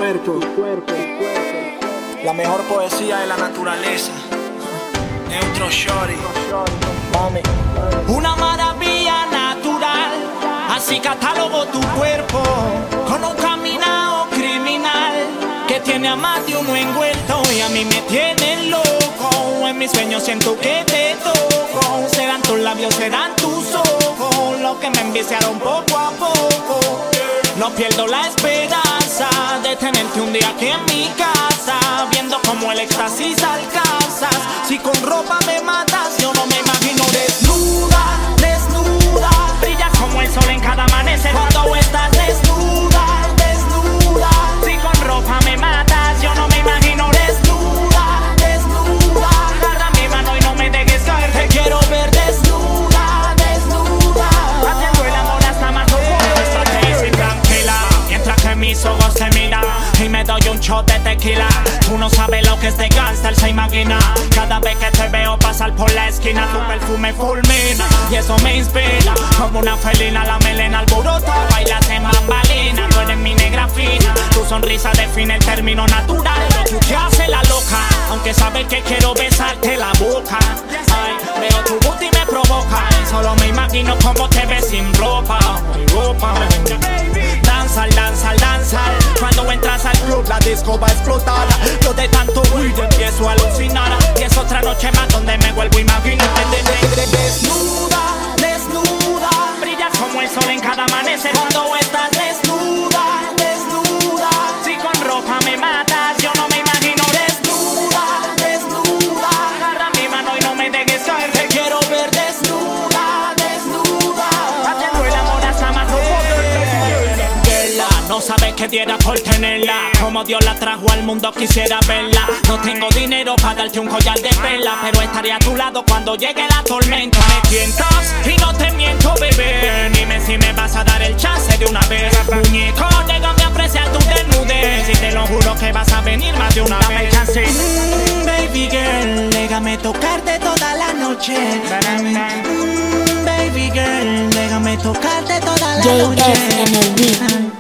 La mejor poesía de la naturaleza. Neutro Shorty, mami. Una maravilla natural, así catalogo tu cuerpo, con un caminado criminal que tiene a más de uno envuelto y a mí me tiene loco. En mis sueños siento que te toco, serán tus labios, serán tus ojos lo que me enviciaron poco a poco. No pierdo la esperanza de tenerte un día aquí en mi casa, viendo como el éxtasis alcanzas. Si con ropa me matas, yo no me imagino desnuda, desnuda. Brillas como el sol en cada amanecer cuando estás desnuda, desnuda. Si con ropa me matas, yo no me imagino desnuda, desnuda. Agarra mi mano y no me dejes caer, te quiero ver desnuda, desnuda. Haciendo el amor hasta más profundo, estate tranquila mientras que mis ojos te miran y me doy un shot de tequila. Tú no sabes lo que es de gangster, se imagina. Cada vez que te veo pasar por la esquina, tu perfume fulmina y eso me inspira. Como una felina, la melena alborota, bailas en bambalina. Tú eres mi negra fina, tu sonrisa define el término natural. Tú te haces la loca, aunque sabes que quiero besarte la boca. Ay, veo tu booty y me provoca, y solo me imagino cómo te ves sin ropa. Danzar, danzar, danzar. Cuando entras al club la disco va a explotar. Yo de tanto weed empiezo a alucinar, y es otra noche más donde me vuelvo a imaginar. Desnuda, desnuda. Brillas como el sol en cada amanecer cuando estás desnuda, desnuda. Si con ropa me matas, yo no me imagino desnuda, desnuda. Agarra mi mano y no me dejes caer, te quiero ver desnuda, desnuda. Haciendo el amor hasta más profundo. No sabes qué diera por tenerla, como Dios la trajo al mundo quisiera verla. No tengo dinero para darte un collar de perla, pero estaré a tu lado cuando llegue la tormenta. Me tientas y no te miento, bebé. Dime si me vas a dar el chance de una vez. Muñeco, déjame apreciar tu desnudez, y te lo juro que vas a venir más de una vez. Dame el chance. Baby girl, déjame tocarte toda la noche. Baby girl, déjame tocarte toda la noche. JS en el beat.